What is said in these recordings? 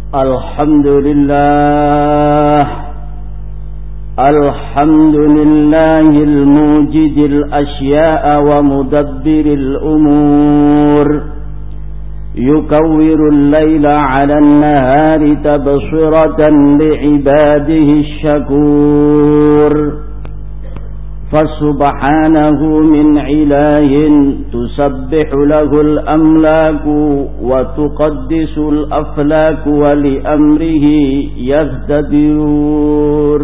الحمد لله الموجد الأشياء ومدبر الأمور، يكور الليل على النهار تبصرة لعباده الشكور، فسبحانه من إله تسبح له الأملاك وتقدس الأفلاك ولأمره يهتدون.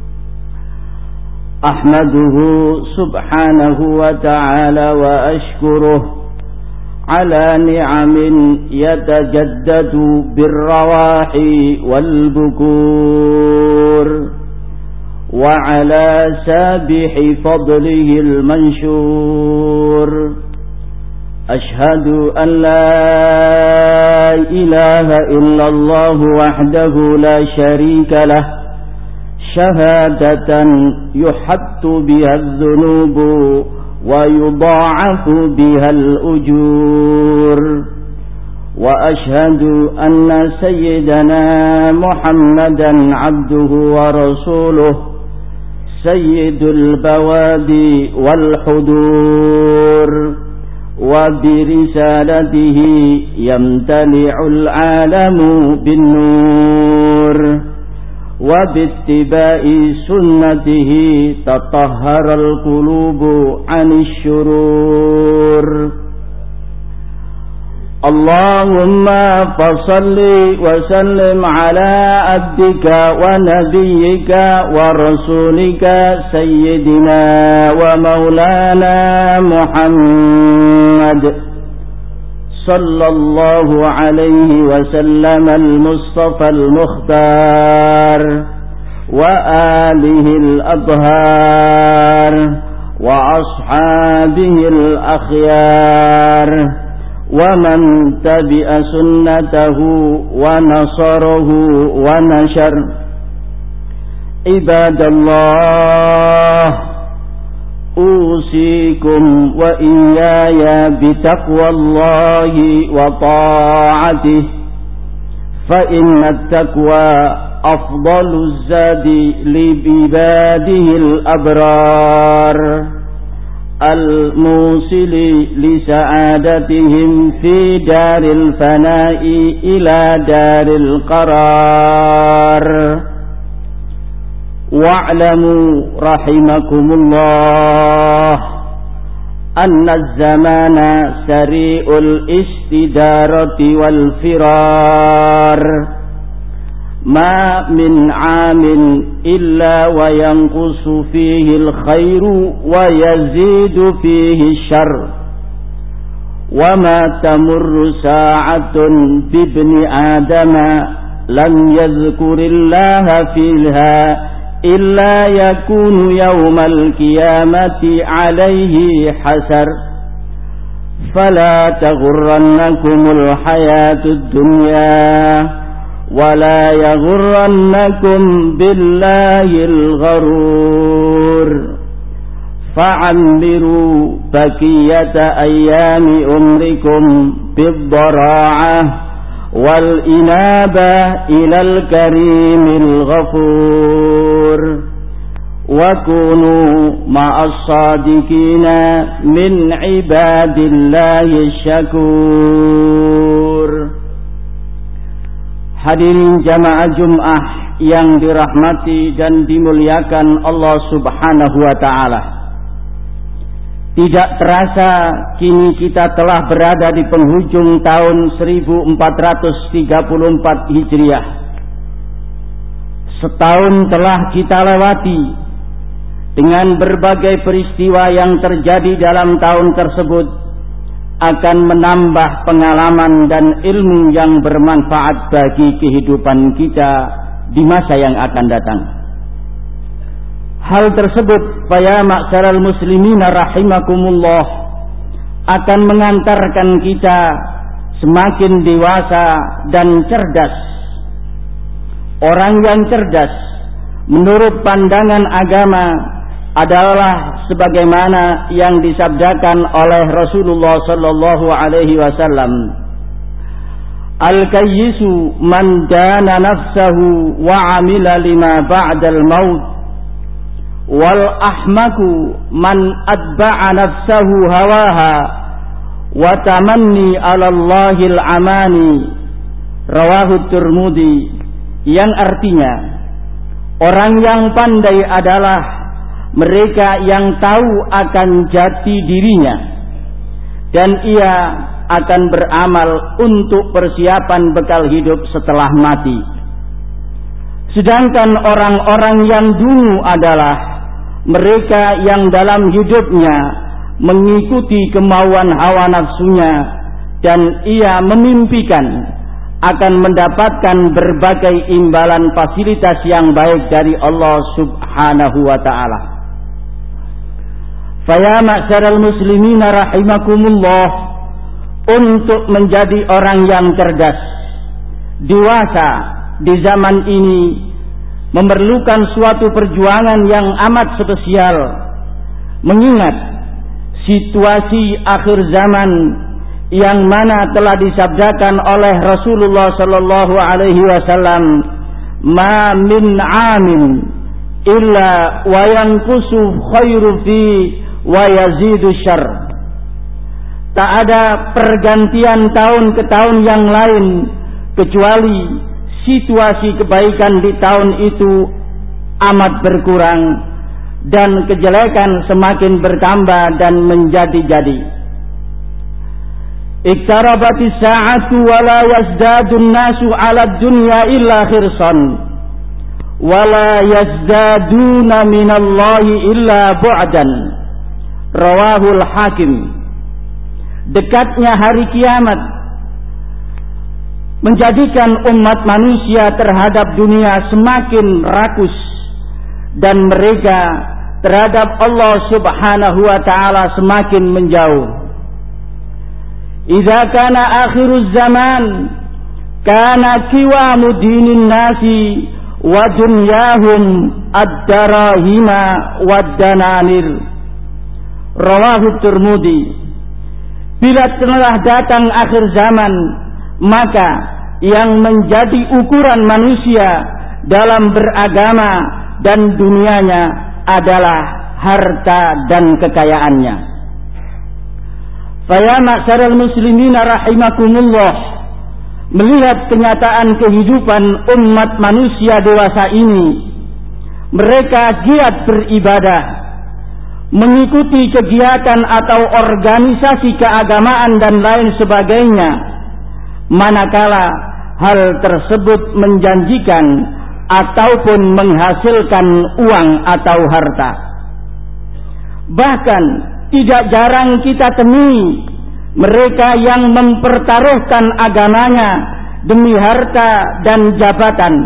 أحمده سبحانه وتعالى وأشكره على نعم يتجدد بالرواحي والبكور، وعلى سابح فضله المنشور. أشهد أن لا إله إلا الله وحده لا شريك له، شهادة يحط بها الذنوب ويضاعف بها الأجور. وأشهد أن سيدنا محمدا عبده ورسوله، سيد البوادي والحضور، وبرسالته يمتلئ العالم بالنور، وباتباع سنته تطهر القلوب عن الشرور. اللهم فصل وسلم على عبدك ونبيك ورسولك سيدنا ومولانا محمد صلى الله عليه وسلم المصطفى المختار، وآله الأطهار، وأصحابه الأخيار، ومن تبع سنته ونصره ونشر. عباد الله، أوصيكم وإياي بتقوى الله وطاعته، فإن التقوى أفضل الزاد لعباده الأبرار، الموصل لسعادتهم في دار الفناء إلى دار القرار. واعلموا رحمكم الله أن الزمان سريع الاستدارة والفرار، ما من عام إلا وينقص فيه الخير ويزيد فيه الشر، وما تمر ساعة بابن آدم لم يذكر الله فيها إلا يكون يوم القيامة عليه حسر. فلا تغرنكم الحياة الدنيا، ولا يغرنكم بالله الغرور. فعمروا بقية أيام عمركم بالضراعة والإنابة إلى الكريم الغفور، وكونوا مع الصادقين من عباد الله الشكور. Hadirin jamaah Jum'ah yang dirahmati dan dimuliakan Allah Subhanahu wa Ta'ala, tidak terasa kini kita telah berada di penghujung tahun 1434 Hijriah. Setahun telah kita lewati dengan berbagai peristiwa yang terjadi dalam tahun tersebut, akan menambah pengalaman dan ilmu yang bermanfaat bagi kehidupan kita di masa yang akan datang. Hal tersebut, ya ma'syaral muslimina rahimakumullah, akan mengantarkan kita semakin dewasa dan cerdas. Orang yang cerdas menurut pandangan agama adalah sebagaimana yang disabdakan oleh Rasulullah sallallahu alaihi wasallam, Al-kayyisu man dana nafsahu wa amila lima ba'dal maut. Wal ahmaku man atba'a nafsahu hawaha wa tamanni 'ala Allahil amani. Rawahu Tirmidzi, yang artinya orang yang pandai adalah mereka yang tahu akan jati dirinya dan ia akan beramal untuk persiapan bekal hidup setelah mati. Sedangkan orang-orang yang dulu adalah mereka yang dalam hidupnya mengikuti kemauan hawa nafsunya dan ia memimpikan akan mendapatkan berbagai imbalan fasilitas yang baik dari Allah Subhanahu wa ta'ala. Faya ma'syaral muslimina rahimakumullah, untuk menjadi orang yang cerdas, dewasa di zaman ini memerlukan suatu perjuangan yang amat spesial, mengingat situasi akhir zaman yang mana telah disabdakan oleh Rasulullah sallallahu alaihi wasallam, ma min amin illa wa yanqusu khairu fi wa yazidu syarr. Tak ada pergantian tahun ke tahun yang lain kecuali situasi kebaikan di tahun itu amat berkurang dan kejelekan semakin bertambah dan menjadi-jadi. Iqtarabatis sa'atu wa la yazdadun nasu 'ala dunya illa khirsan wa la yazdaduna minallahi illa bu'dan. Rawahul Hakim. Dekatnya hari kiamat menjadikan umat manusia terhadap dunia semakin rakus dan mereka terhadap Allah Subhanahu wa ta'ala semakin menjauh. Idza kana akhiruz zaman kana qiwamu dinin nasi wa dunyahum ad-darahima wad-dananir. Rawahu Tirmidzi. Bila telah datang akhir zaman, maka yang menjadi ukuran manusia dalam beragama dan dunianya adalah harta dan kekayaannya. Faya ma'syaral muslimina rahimakumullah, melihat kenyataan kehidupan umat manusia dewasa ini, mereka giat beribadah, mengikuti kegiatan atau organisasi keagamaan dan lain sebagainya, manakala hal tersebut menjanjikan ataupun menghasilkan uang atau harta. Bahkan tidak jarang kita temui mereka yang mempertaruhkan agamanya demi harta dan jabatan.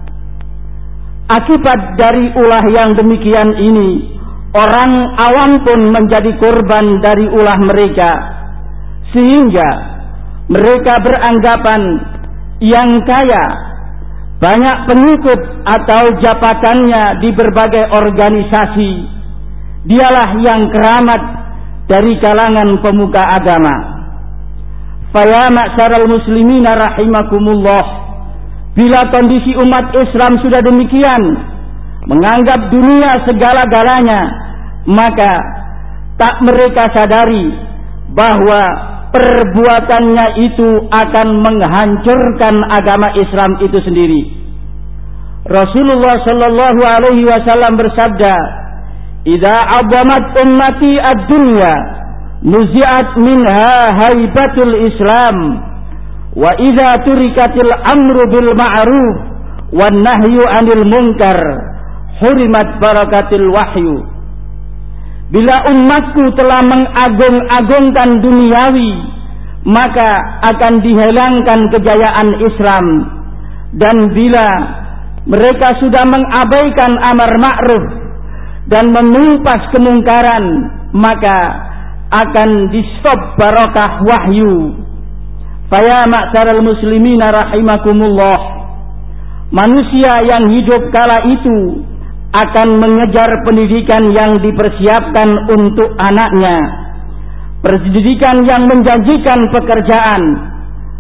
Akibat dari ulah yang demikian ini, orang awam pun menjadi korban dari ulah mereka, sehingga mereka beranggapan yang kaya, banyak pengikut atau jabatannya di berbagai organisasi, dialah yang keramat dari kalangan pemuka agama. Faya ma'syaral muslimina rahimakumullah, bila kondisi umat Islam sudah demikian, menganggap dunia segala-galanya, maka tak mereka sadari bahwa perbuatannya itu akan menghancurkan agama Islam itu sendiri. Rasulullah sallallahu alaihi wasallam bersabda, "Idza 'azamat ummati ad-dunya, nuzi'at minha haibatul Islam, wa idza turikatil amru bil ma'ruf wan nahyu 'anil munkar, hurimat barakatil wahyu." Bila umatku telah mengagung-agungkan duniawi, maka akan dihilangkan kejayaan Islam. Dan bila mereka sudah mengabaikan amar ma'ruf dan menumpas kemungkaran, maka akan di-stop barakah wahyu. Faya ma'syaral muslimina rahimakumullah, manusia yang hidup kala itu akan mengejar pendidikan yang dipersiapkan untuk anaknya, pendidikan yang menjanjikan pekerjaan,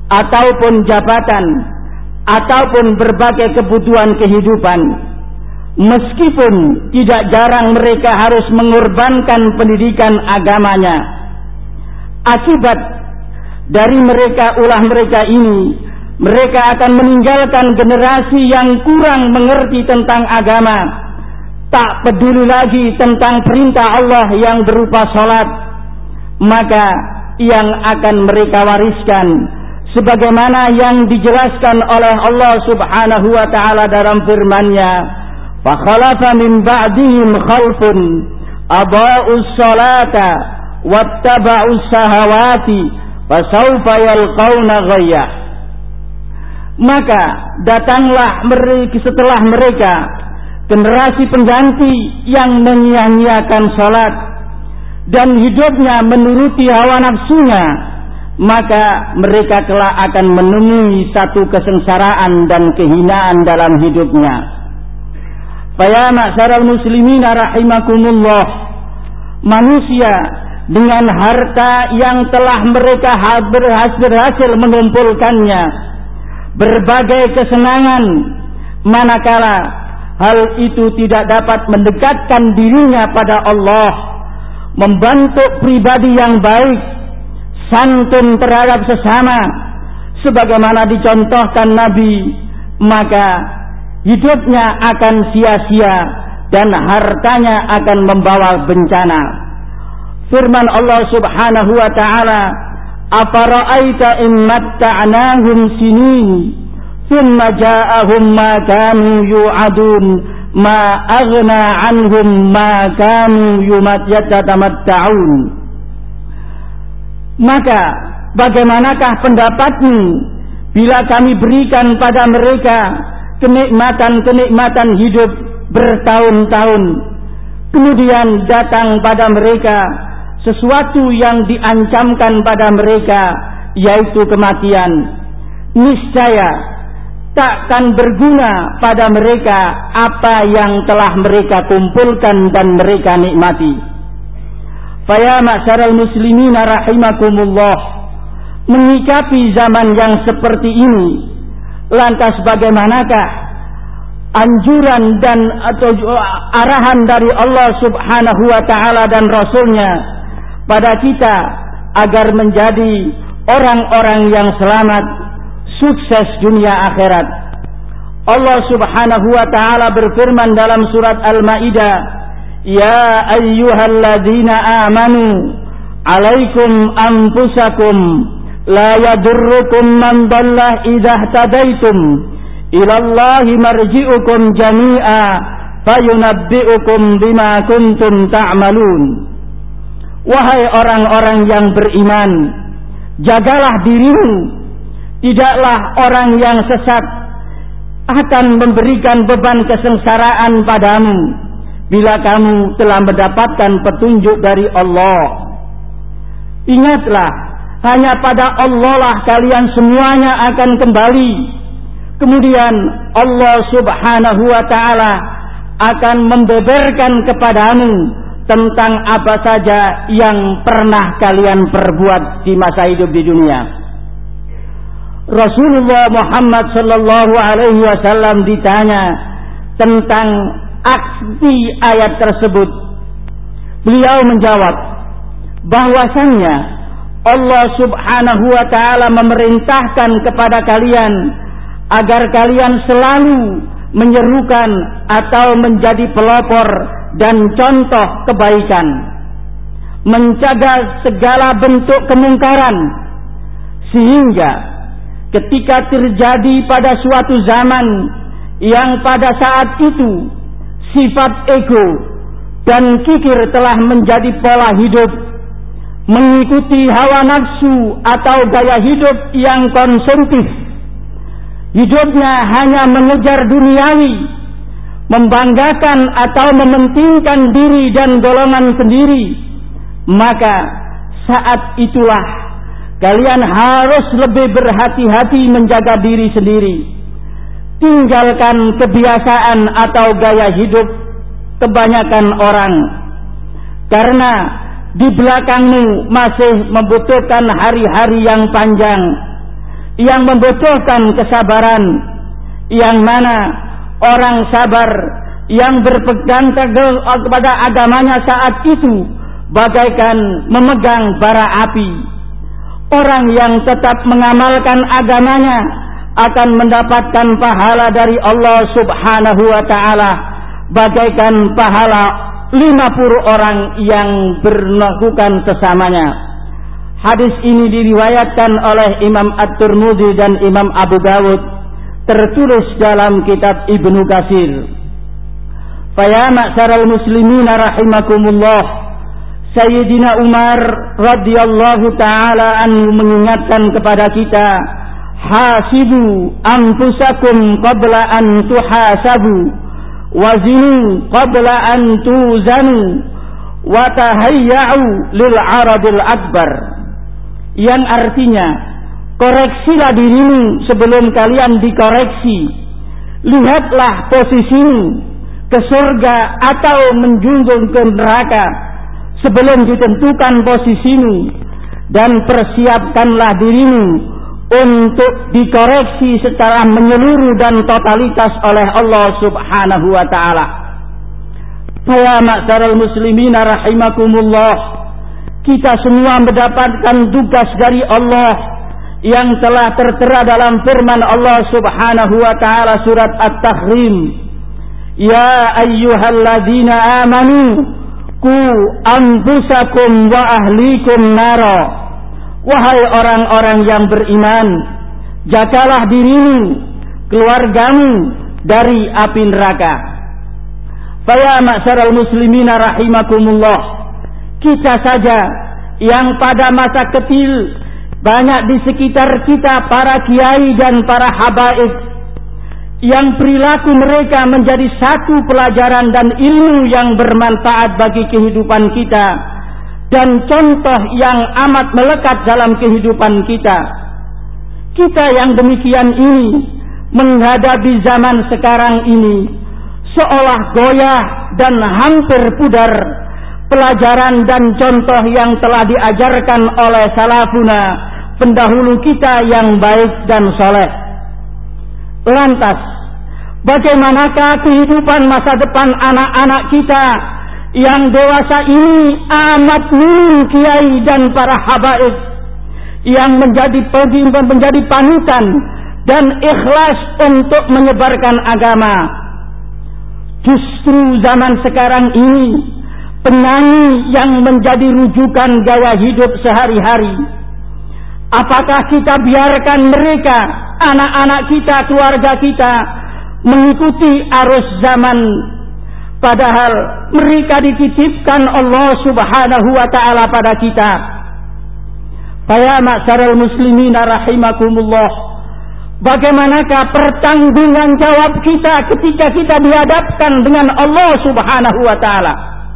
ataupun jabatan ataupun berbagai kebutuhan kehidupan. Meskipun tidak jarang mereka harus mengorbankan pendidikan agamanya. Akibat dari ulah mereka ini, mereka akan meninggalkan generasi yang kurang mengerti tentang agama, tak peduli lagi tentang perintah Allah yang berupa salat. Maka yang akan mereka wariskan sebagaimana yang dijelaskan oleh Allah Subhanahu wa taala dalam firman-Nya, "Fa khalafa min ba'dihim khalfun adaa'us salata wattaba'us shahawati fasawfa yalqauna ghayya." Maka datanglah setelah mereka generasi pengganti yang menyia-nyiakan salat dan hidupnya menuruti hawa nafsunya, maka mereka kelak akan menemui satu kesengsaraan dan kehinaan dalam hidupnya. Fa ma'syaral muslimin rahimakumullah, manusia dengan harta yang telah mereka berhasil mengumpulkannya, berbagai kesenangan, manakala hal itu tidak dapat mendekatkan dirinya pada Allah, membentuk pribadi yang baik, santun terhadap sesama sebagaimana dicontohkan Nabi, maka hidupnya akan sia-sia dan hartanya akan membawa bencana. Firman Allah Subhanahu wa taala, "Afara'aita in matta'nahum sinin thumma ja'ahum ma kanu yu'adun ma aghna 'anhum ma kanu yatamatta'un." Maka bagaimanakah pendapatmu bila kami berikan pada mereka kenikmatan-kenikmatan hidup bertahun-tahun, kemudian datang pada mereka sesuatu yang diancamkan pada mereka, yaitu kematian. Niscaya takkan berguna pada mereka apa yang telah mereka kumpulkan dan mereka nikmati. Fa ya ma'syaral muslimin rahimakumullah, menyikapi zaman yang seperti ini, lantas bagaimanakah anjuran dan atau arahan dari Allah Subhanahu wa taala dan Rasulnya pada kita agar menjadi orang-orang yang selamat, sukses dunia akhirat. Allah Subhanahu wa taala berfirman dalam surat Al-Maidah, "Ya ayyuhalladzina amanu, 'alaikum anfusakum, la yadurrukum man dhalla idza ihtadaitum, ilallahi marji'ukum jami'a, fayunabbi'ukum bima kuntum ta'malun." Wahai orang-orang yang beriman, jagalah dirimu, tidaklah orang yang sesat akan memberikan beban kesengsaraan padamu bila kamu telah mendapatkan petunjuk dari Allah. Ingatlah, hanya pada Allah lah kalian semuanya akan kembali. Kemudian Allah Subhanahu wa taala akan membeberkan kepadamu tentang apa saja yang pernah kalian perbuat di masa hidup di dunia. Rasulullah Muhammad sallallahu alaihi wasallam ditanya tentang arti ayat tersebut. Beliau menjawab bahwasannya Allah Subhanahu wa taala memerintahkan kepada kalian agar kalian selalu menyerukan atau menjadi pelopor dan contoh kebaikan, mencegah segala bentuk kemungkaran, sehingga ketika terjadi pada suatu zaman yang pada saat itu sifat ego dan kikir telah menjadi pola hidup, mengikuti hawa nafsu atau gaya hidup yang konsumtif, hidupnya hanya mengejar duniawi, membanggakan atau mementingkan diri dan golongan sendiri, maka saat itulah kalian harus lebih berhati-hati menjaga diri sendiri. Tinggalkan kebiasaan atau gaya hidup kebanyakan orang, karena di belakangmu masih membutuhkan hari-hari yang panjang, yang membutuhkan kesabaran, yang mana orang sabar yang berpegang teguh kepada agamanya saat itu bagaikan memegang bara api. Orang yang tetap mengamalkan agamanya akan mendapatkan pahala dari Allah Subhanahu wa ta'ala bagaikan pahala 50 orang yang melakukan sesamanya. Hadis ini diriwayatkan oleh Imam At-Tirmidzi dan Imam Abu Dawud, tertulis dalam kitab Ibnu Katsir. Faya ma'syaral muslimina rahimakumullah, Sayyidina Umar radhiyallahu taala anhu mengingatkan kepada kita, hasibu anfusakum qabla an tuhasabu, wazinu qabla an tuzanu, wa tahayya'u lil 'aradil akbar. Yang artinya, koreksilah dirimu sebelum kalian dikoreksi. Lihatlah posisimu ke surga atau menjunjung ke neraka sebelum ditentukan posisimu, dan persiapkanlah dirimu untuk dikoreksi secara menyeluruh dan totalitas oleh Allah Subhanahu wa ta'ala. Ya ma'syaral muslimina rahimakumullah, kita semua mendapatkan tugas dari Allah yang telah tertera dalam firman Allah Subhanahu wa ta'ala surat At-Tahrim. Ya ayyuhalladzina amanu qu anfusakum wa ahlikum nara. Wahai orang-orang yang beriman, jagalah dirimu, keluargamu dari api neraka. Faya ma'syaral muslimina rahimakumullah, kita saja yang pada masa kecil banyak di sekitar kita para kiai dan para habaib yang perilaku mereka menjadi satu pelajaran dan ilmu yang bermanfaat bagi kehidupan kita dan contoh yang amat melekat dalam kehidupan kita. Kita yang demikian ini menghadapi zaman sekarang ini seolah goyah dan hampir pudar pelajaran dan contoh yang telah diajarkan oleh salafuna, pendahulu kita yang baik dan soleh. Lantas, bagaimanakah kehidupan masa depan anak-anak kita yang dewasa ini amat minim kiai dan para habaib yang menjadi panutan dan ikhlas untuk menyebarkan agama. Justru zaman sekarang ini penyanyi yang menjadi rujukan gaya hidup sehari-hari. Apakah kita biarkan mereka, anak-anak kita, keluarga kita mengikuti arus zaman, padahal mereka dititipkan Allah Subhanahu wa ta'ala pada kita? Ya ma'syaral muslimina rahimakumullah, bagaimanakah pertanggungan jawab kita ketika kita dihadapkan dengan Allah Subhanahu wa ta'ala?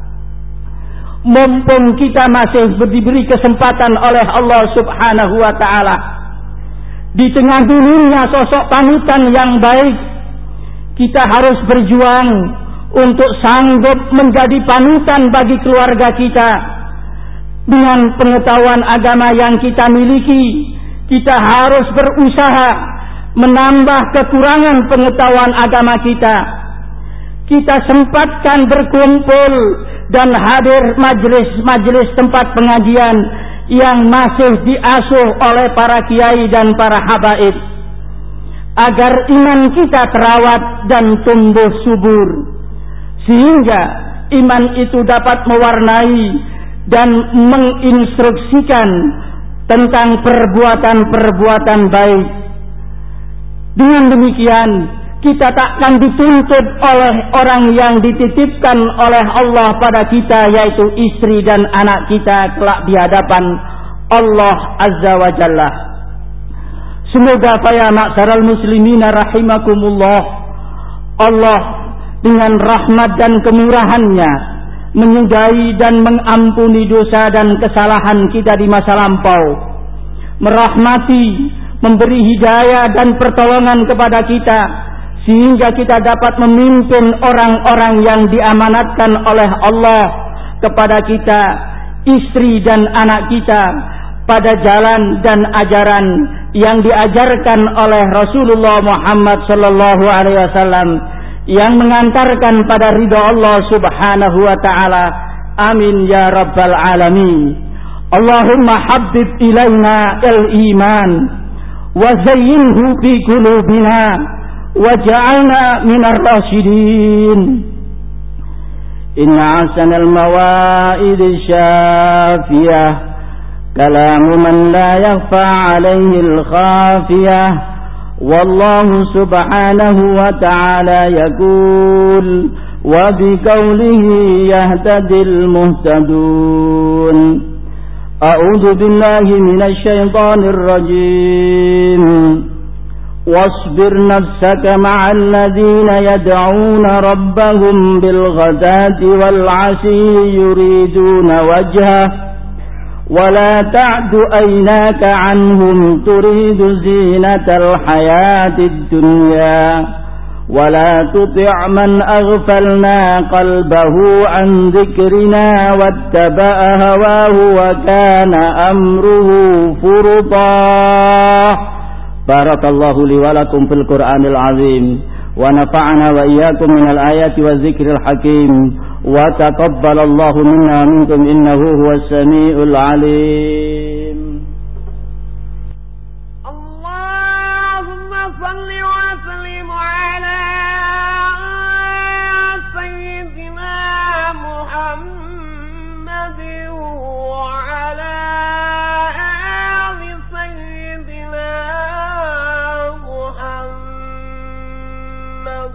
Mumpung kita masih diberi kesempatan oleh Allah Subhanahu wa ta'ala, di tengah dunia sosok panutan yang baik, kita harus berjuang untuk sanggup menjadi panutan bagi keluarga kita. Dengan pengetahuan agama yang kita miliki, kita harus berusaha menambah kekurangan pengetahuan agama kita. Kita sempatkan berkumpul dan hadir majelis-majelis tempat pengajian yang masih diasuh oleh para kiai dan para habaib, agar iman kita terawat dan tumbuh subur, sehingga iman itu dapat mewarnai dan menginstruksikan tentang perbuatan-perbuatan baik. Dengan demikian, kita takkan dituntut oleh orang yang dititipkan oleh Allah pada kita, yaitu istri dan anak kita kelak di hadapan Allah Azza wa Jalla. Semoga ya ma'syaral muslimina rahimakumullah, Allah dengan rahmat dan kemurahannya menyudahi dan mengampuni dosa dan kesalahan kita di masa lampau, merahmati, memberi hidayah dan pertolongan kepada kita, sehingga kita dapat memimpin orang-orang yang diamanatkan oleh Allah kepada kita, istri dan anak kita, pada jalan dan ajaran yang diajarkan oleh Rasulullah Muhammad sallallahu alaihi wasallam yang mengantarkan pada ridha Allah Subhanahu wa taala. Amin ya rabbal alamin. Allahumma habbib ilaina al-iman wa zayyinhu fi qulubina waj'alna minar rasyidin. Inna ahsanal mawa'id syafiyah kalamu man la yakhfa 'alaihi al-khafiyah. Wallahu subhanahu wa ta'ala yaqul wa biqaulihi yahtadil muhtadun. A'udzu billahi minasy syaithanir rajim. Wasbir nafsaka ma'al ladzina yad'una rabbahum bil ghadati wal 'ashyi yuriduna wajhahu ولا تعد عيناك عنهم تريد زينة الحياة الدنيا ولا تطع من أغفلنا قلبه عن ذكرنا واتبع هواه وكان أمره فرطا. بارك الله لي ولكم في القرآن العظيم ونفعنا وإياكم من الآيات والذكر الحكيم وتقبل الله منا ومنكم إنه هو السميع العليم. اللهم صل وسلم على سيدنا محمد وعلى آل سيدنا محمد.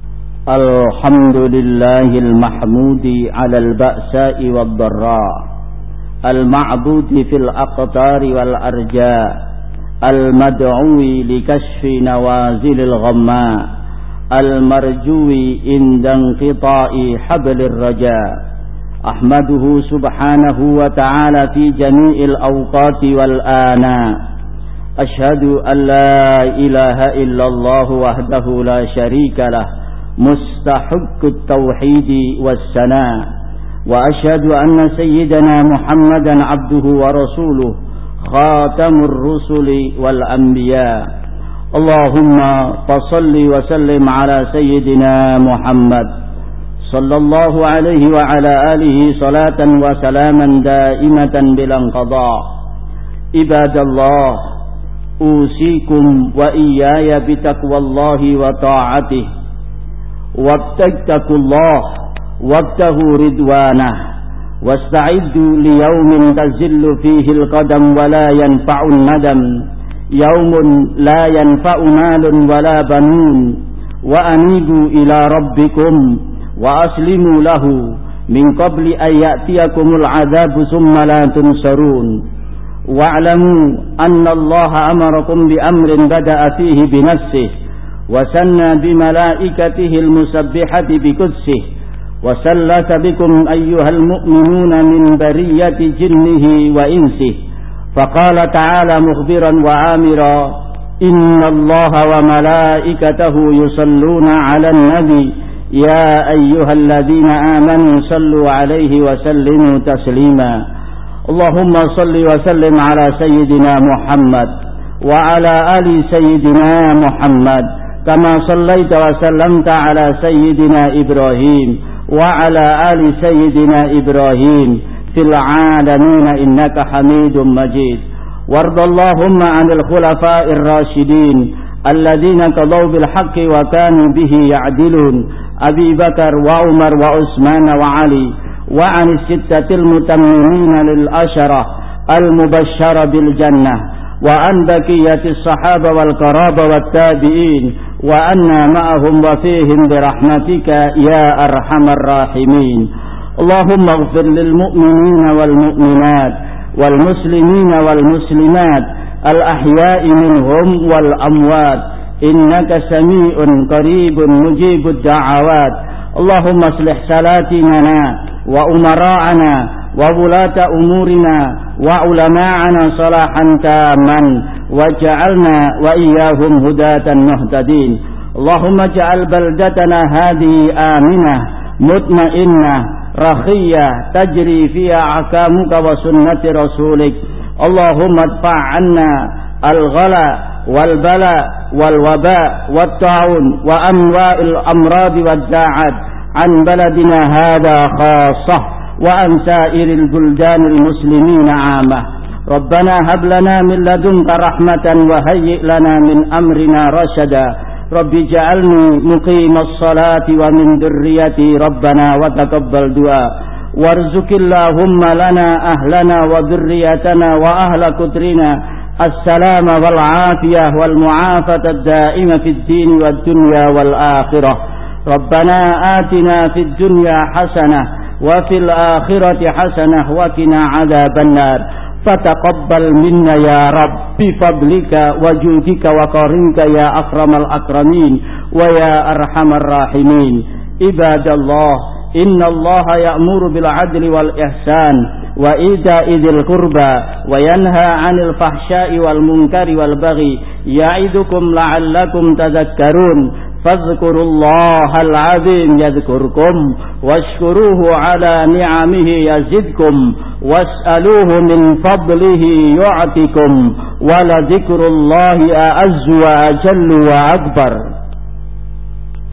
الحمد لله المحمود على البأساء والضراء المعبود في الأقطار والأرجاء المدعو لكشف نوازل الغماء المرجو عند انقطاع حبل الرجاء. أحمده سبحانه وتعالى في جميع الأوقات والآناء. أشهد أن لا إله إلا الله وحده لا شريك له مستحق التوحيد والثناء. وأشهد أن سيدنا محمدا عبده ورسوله خاتم الرسل والأنبياء. اللهم فصل وسلم على سيدنا محمد صلى الله عليه وعلى آله صلاة وسلاما دائمة بلا انقضاء. عباد الله، أوصيكم وإياي بتقوى الله وطاعته. واتقوا الله وابتغوا رضوانه واستعدوا ليوم تزل فيه القدم ولا ينفع الندم. يوم لا ينفع مال ولا بنون. وأنيبوا إلى ربكم وأسلموا له من قبل أن يأتيكم العذاب ثم لا تنصرون. واعلموا أن الله أمركم بأمر بدأ فيه بنفسه وسنى بملائكته المسبحة بقدسه وسلت بكم أيها المؤمنون من برية جنه وإنسه. فقال تعالى مخبرا وآمرا: إن الله وملائكته يصلون على النبي يا أيها الذين آمنوا صلوا عليه وسلموا تسليما. اللهم صل وسلم على سيدنا محمد وعلى آل سيدنا محمد كما صليت وسلمت على سيدنا إبراهيم وعلى آل سيدنا إبراهيم في العالمين إنك حميد مجيد. وارض اللهم عن الخلفاء الراشدين الذين قضوا بالحق وكانوا به يعدلون: أبي بكر وعمر وعثمان وعلي. وعن الستة المتممين للأشرة المبشر بالجنة. وعن بقية الصحابة والقرابة والتابعين وأنا معهم وفيهم برحمتك يا أرحم الراحمين. اللهم اغفر للمؤمنين والمؤمنات والمسلمين والمسلمات الأحياء منهم والأموات إنك سميع قريب مجيب الدعوات. اللهم اصلح سلاطيننا وأمراءنا وولاة أمورنا وعلماءنا صلاحا تاما واجعلنا وإياهم هداة مهتدين. اللهم اجعل بلدتنا هذه آمنة مطمئنة رخية تجري فيها أحكامك وسنة رسولك. اللهم ادفع عنا الغلا والبلاء والوباء والطاعون وأنواع الأمراض والجاعات عن بلدنا هذا خاصة وعن سائر البلدان المسلمين عامة. ربنا هب لنا من لدنك رحمة وهيئ لنا من أمرنا رشدا. رب اجعلني مقيم الصلاة ومن ذريتي ربنا وتقبل دعاء. وارزق اللهم لنا أهلنا وذريتنا وأهل قدرنا السلام والعافية والمعافاة الدائمة في الدين والدنيا والآخرة. ربنا آتنا في الدنيا حسنة وفي الآخرة حسنة وقنا عذاب النار. فتقبل منا يا رب بفضلك وجودك وكرمك يا أكرم الأكرمين ويا أرحم الراحمين. عباد الله، إن الله يأمر بالعدل والإحسان وإيتاء ذي القربى وينهى عن الفحشاء والمنكر والبغي يعظكم لعلكم تذكرون. فاذكروا الله العظيم يذكركم واشكروه على نعمه يزدكم واسألوه من فضله يعطكم ولذكر الله أعز وأجل وأكبر.